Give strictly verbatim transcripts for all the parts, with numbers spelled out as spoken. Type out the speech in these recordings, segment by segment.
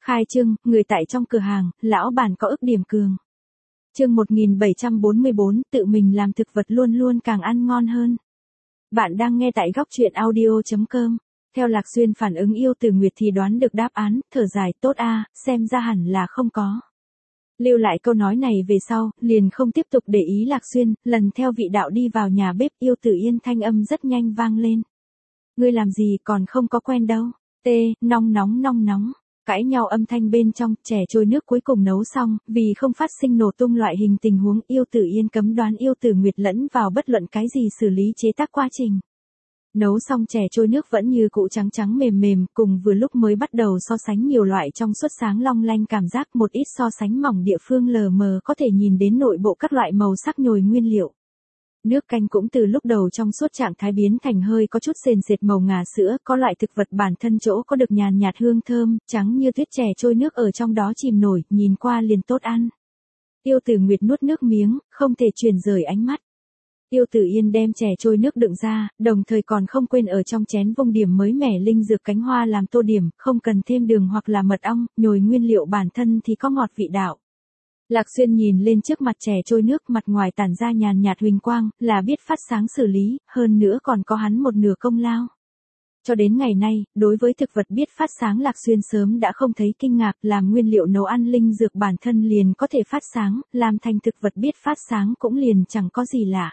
Khai trương, người tại trong cửa hàng, lão bản có ức điểm cường. Chương một nghìn bảy trăm bốn mươi bốn, tự mình làm thực vật luôn luôn càng ăn ngon hơn. Bạn đang nghe tại góc truyện audio chấm com. Theo Lạc Xuyên phản ứng yêu từ Nguyệt thì đoán được đáp án, thở dài, tốt a, xem ra hẳn là không có. Lưu lại câu nói này về sau, liền không tiếp tục để ý Lạc Xuyên, lần theo vị đạo đi vào nhà bếp, Yêu Tử Yên thanh âm rất nhanh vang lên. Ngươi làm gì còn không có quen đâu, tê, nóng nóng nóng nóng. Cãi nhau âm thanh bên trong, chè trôi nước cuối cùng nấu xong, vì không phát sinh nổ tung loại hình tình huống, Yêu Tử Yên cấm đoán Yêu Tử Nguyệt lẫn vào bất luận cái gì xử lý chế tác quá trình. Nấu xong chè trôi nước vẫn như cũ trắng trắng mềm mềm, cùng vừa lúc mới bắt đầu so sánh nhiều loại trong suốt sáng long lanh cảm giác, một ít so sánh mỏng địa phương lờ mờ có thể nhìn đến nội bộ các loại màu sắc nhồi nguyên liệu. Nước canh cũng từ lúc đầu trong suốt trạng thái biến thành hơi có chút sền sệt màu ngà sữa, có loại thực vật bản thân chỗ có được nhàn nhạt hương thơm, trắng như tuyết, chè trôi nước ở trong đó chìm nổi, nhìn qua liền tốt ăn. Yêu Tử Nguyệt nuốt nước miếng, không thể chuyển rời ánh mắt. Yêu Tử Yên đem chè trôi nước đựng ra, đồng thời còn không quên ở trong chén vung điểm mới mẻ linh dược cánh hoa làm tô điểm, không cần thêm đường hoặc là mật ong, nhồi nguyên liệu bản thân thì có ngọt vị đạo. Lạc Xuyên nhìn lên trước mặt chè trôi nước, mặt ngoài tản ra nhàn nhạt huỳnh quang, là biết phát sáng xử lý, hơn nữa còn có hắn một nửa công lao. Cho đến ngày nay, đối với thực vật biết phát sáng Lạc Xuyên sớm đã không thấy kinh ngạc, làm nguyên liệu nấu ăn linh dược bản thân liền có thể phát sáng, làm thành thực vật biết phát sáng cũng liền chẳng có gì lạ.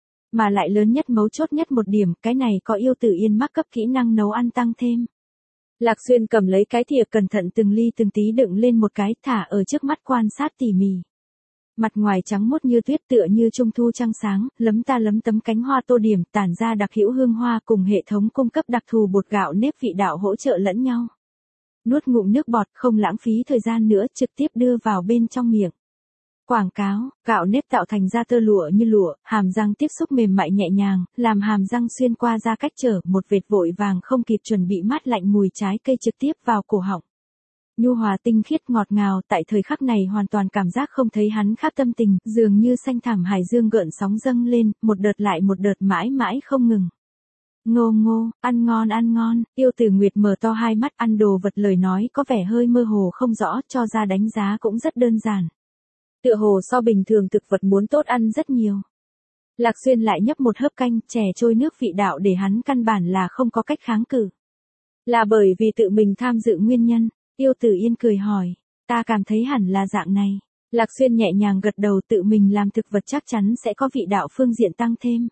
Mà lại lớn nhất mấu chốt nhất một điểm, cái này có Yêu Tử Yên mắc cấp kỹ năng nấu ăn tăng thêm. Lạc Xuyên cầm lấy cái thìa cẩn thận từng ly từng tí đựng lên một cái, thả ở trước mắt quan sát tỉ mỉ. Mặt ngoài trắng muốt như tuyết tựa như trung thu trăng sáng, lấm ta lấm tấm cánh hoa tô điểm tản ra đặc hữu hương hoa cùng hệ thống cung cấp đặc thù bột gạo nếp vị đạo hỗ trợ lẫn nhau. Nuốt ngụm nước bọt, không lãng phí thời gian nữa, trực tiếp đưa vào bên trong miệng. Quảng cáo, gạo nếp tạo thành da tơ lụa như lụa, hàm răng tiếp xúc mềm mại nhẹ nhàng, làm hàm răng xuyên qua da cách trở, một vệt vội vàng không kịp chuẩn bị mát lạnh mùi trái cây trực tiếp vào cổ họng. Nhu hòa tinh khiết ngọt ngào, tại thời khắc này hoàn toàn cảm giác không thấy hắn khác tâm tình, dường như xanh thẳm hải dương gợn sóng dâng lên, một đợt lại một đợt mãi mãi không ngừng. Ngô ngô, ăn ngon ăn ngon, Yêu Tử Nguyệt mở to hai mắt, ăn đồ vật lời nói có vẻ hơi mơ hồ không rõ, cho ra đánh giá cũng rất đơn giản. Tựa hồ so bình thường thực vật muốn tốt ăn rất nhiều. Lạc Xuyên lại nhấp một hớp canh, chè trôi nước vị đạo để hắn căn bản là không có cách kháng cự. Là bởi vì tự mình tham dự nguyên nhân, Yêu Tử Yên cười hỏi, ta cảm thấy hẳn là dạng này. Lạc Xuyên nhẹ nhàng gật đầu, tự mình làm thực vật chắc chắn sẽ có vị đạo phương diện tăng thêm.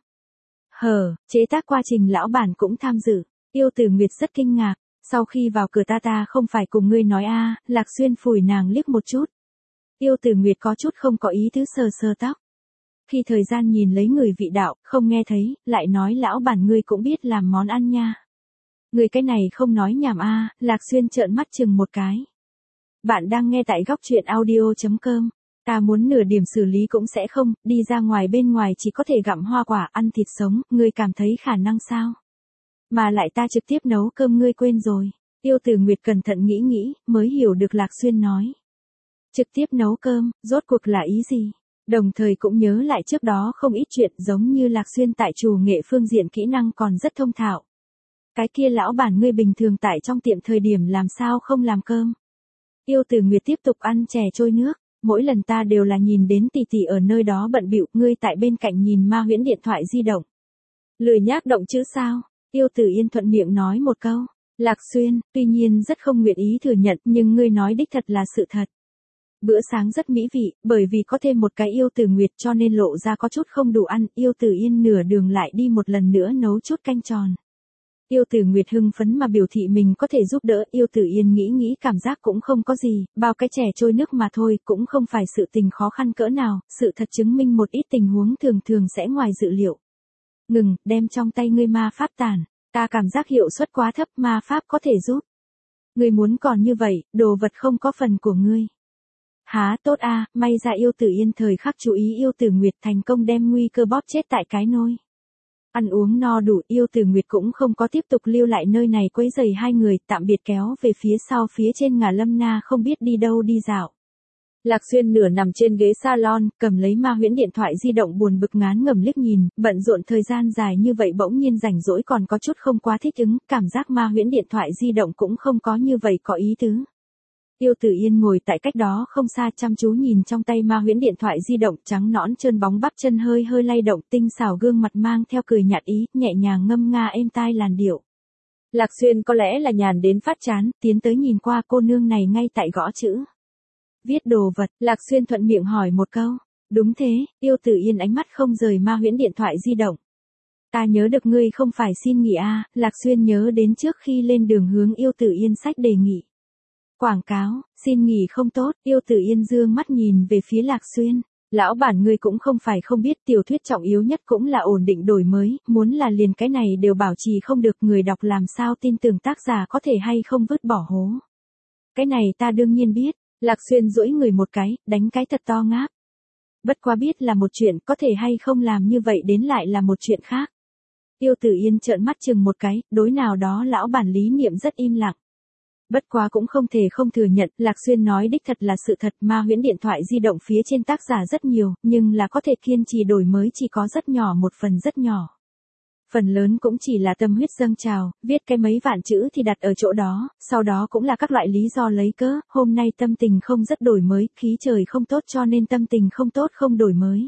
Hờ, chế tác quá trình lão bản cũng tham dự, Yêu Tử Nguyệt rất kinh ngạc, sau khi vào cửa ta ta không phải cùng ngươi nói a, Lạc Xuyên phủi nàng liếc một chút. Yêu Tử Nguyệt có chút không có ý tứ sờ sờ tóc. Khi thời gian nhìn lấy người vị đạo, không nghe thấy, lại nói lão bản ngươi cũng biết làm món ăn nha. Người cái này không nói nhảm a, Lạc Xuyên trợn mắt chừng một cái. Bạn đang nghe tại góc truyện audio chấm com. Ta muốn nửa điểm xử lý cũng sẽ không, đi ra ngoài bên ngoài chỉ có thể gặm hoa quả, ăn thịt sống, ngươi cảm thấy khả năng sao? Mà lại ta trực tiếp nấu cơm ngươi quên rồi. Yêu Tử Nguyệt cẩn thận nghĩ nghĩ, mới hiểu được Lạc Xuyên nói. Trực tiếp nấu cơm, rốt cuộc là ý gì? Đồng thời cũng nhớ lại trước đó không ít chuyện, giống như Lạc Xuyên tại trù nghệ phương diện kỹ năng còn rất thông thạo. Cái kia lão bản ngươi bình thường tại trong tiệm thời điểm làm sao không làm cơm? Yêu Tử Nguyệt tiếp tục ăn chè trôi nước, mỗi lần ta đều là nhìn đến tỷ tỷ ở nơi đó bận bịu, ngươi tại bên cạnh nhìn ma huyễn điện thoại di động. Lười nhác động chứ sao? Yêu Tử Yên thuận miệng nói một câu. Lạc Xuyên, tuy nhiên rất không nguyện ý thừa nhận, nhưng ngươi nói đích thật là sự thật. Bữa sáng rất mỹ vị, bởi vì có thêm một cái Yêu Tử Nguyệt cho nên lộ ra có chút không đủ ăn, Yêu Tử Yên nửa đường lại đi một lần nữa nấu chút canh tròn. Yêu Tử Nguyệt hưng phấn mà biểu thị mình có thể giúp đỡ, Yêu Tử Yên nghĩ nghĩ cảm giác cũng không có gì, bao cái chè trôi nước mà thôi, cũng không phải sự tình khó khăn cỡ nào, sự thật chứng minh một ít tình huống thường thường sẽ ngoài dự liệu. Ngừng, đem trong tay ngươi ma pháp tàn, ta cảm giác hiệu suất quá thấp, ma pháp có thể giúp. Ngươi muốn còn như vậy, đồ vật không có phần của ngươi. Há tốt a, may ra Yêu Tử Yên thời khắc chú ý Yêu Tử Nguyệt thành công đem nguy cơ bóp chết tại cái nôi. Ăn uống no đủ, Yêu Tử Nguyệt cũng không có tiếp tục lưu lại nơi này quấy rầy hai người, tạm biệt kéo về phía sau phía trên ngả Lâm Na không biết đi đâu đi dạo. Lạc Xuyên nửa nằm trên ghế salon, cầm lấy ma huyễn điện thoại di động buồn bực ngán ngẩm liếc nhìn, bận rộn thời gian dài như vậy bỗng nhiên rảnh rỗi còn có chút không quá thích ứng, cảm giác ma huyễn điện thoại di động cũng không có như vậy có ý tứ. Tiêu Tử Yên ngồi tại cách đó không xa chăm chú nhìn trong tay ma huyễn điện thoại di động trắng nõn trơn bóng bắp chân hơi hơi lay động tinh xảo gương mặt mang theo cười nhạt ý, nhẹ nhàng ngâm nga êm tai làn điệu. Lạc Xuyên có lẽ là nhàn đến phát chán, tiến tới nhìn qua cô nương này ngay tại gõ chữ. Viết đồ vật, Lạc Xuyên thuận miệng hỏi một câu. Đúng thế, Tiêu Tử Yên ánh mắt không rời ma huyễn điện thoại di động. Ta nhớ được ngươi không phải xin nghỉ à, Lạc Xuyên nhớ đến trước khi lên đường hướng Yêu Tử Yên sách đề nghị. Quảng cáo, xin nghỉ không tốt, Yêu Tử Yên dương mắt nhìn về phía Lạc Xuyên. Lão bản ngươi cũng không phải không biết tiểu thuyết trọng yếu nhất cũng là ổn định đổi mới, muốn là liền cái này đều bảo trì không được người đọc làm sao tin tưởng tác giả có thể hay không vứt bỏ hố. Cái này ta đương nhiên biết, Lạc Xuyên duỗi người một cái, đánh cái thật to ngáp. Bất quá biết là một chuyện, có thể hay không làm như vậy đến lại là một chuyện khác. Tiêu Tử Yên trợn mắt chừng một cái, đối nào đó lão bản lý niệm rất im lặng. Bất quá cũng không thể không thừa nhận, Lạc Xuyên nói đích thật là sự thật, ma huyễn điện thoại di động phía trên tác giả rất nhiều, nhưng là có thể kiên trì đổi mới chỉ có rất nhỏ một phần rất nhỏ. Phần lớn cũng chỉ là tâm huyết dâng trào, viết cái mấy vạn chữ thì đặt ở chỗ đó, sau đó cũng là các loại lý do lấy cớ, hôm nay tâm tình không rất đổi mới, khí trời không tốt cho nên tâm tình không tốt không đổi mới.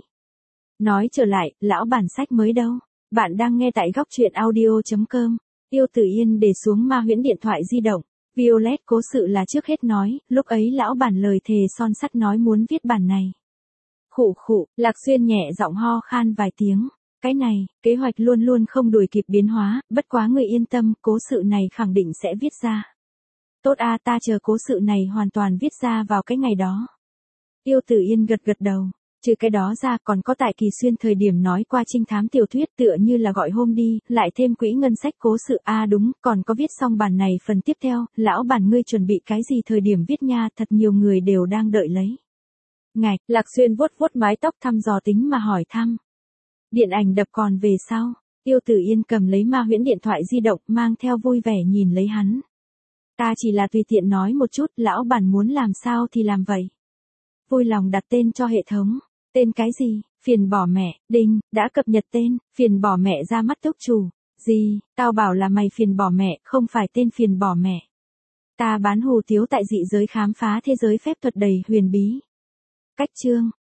Nói trở lại, lão bản sách mới đâu? Bạn đang nghe tại góc truyện audio chấm com. Tiêu Tử Yên để xuống ma huyễn điện thoại di động. Violet cố sự là trước hết nói, lúc ấy lão bản lời thề son sắt nói muốn viết bản này. Khụ khụ, Lạc Xuyên nhẹ giọng ho khan vài tiếng. Cái này, kế hoạch luôn luôn không đuổi kịp biến hóa, bất quá người yên tâm, cố sự này khẳng định sẽ viết ra. Tốt a, ta chờ cố sự này hoàn toàn viết ra vào cái ngày đó. Tiêu Tử Yên gật gật đầu. Trừ cái đó ra còn có tại Kỳ Xuyên thời điểm nói qua trinh thám tiểu thuyết tựa như là gọi hôm đi, lại thêm quỹ ngân sách cố sự a à đúng, còn có viết xong bản này phần tiếp theo, lão bản ngươi chuẩn bị cái gì thời điểm viết nha, thật nhiều người đều đang đợi lấy. Ngạch, Lạc Xuyên vuốt vuốt mái tóc thăm dò tính mà hỏi thăm. Điện ảnh đập còn về sau, Tiêu Tử Yên cầm lấy ma huyễn điện thoại di động mang theo vui vẻ nhìn lấy hắn. Ta chỉ là tùy tiện nói một chút, lão bản muốn làm sao thì làm vậy. Vui lòng đặt tên cho hệ thống. Tên cái gì? Phiền bỏ mẹ, đinh, đã cập nhật tên, phiền bỏ mẹ ra mắt túc chủ. Gì, tao bảo là mày phiền bỏ mẹ, không phải tên phiền bỏ mẹ. Ta bán hù tiếu tại dị giới khám phá thế giới phép thuật đầy huyền bí. Cách chương,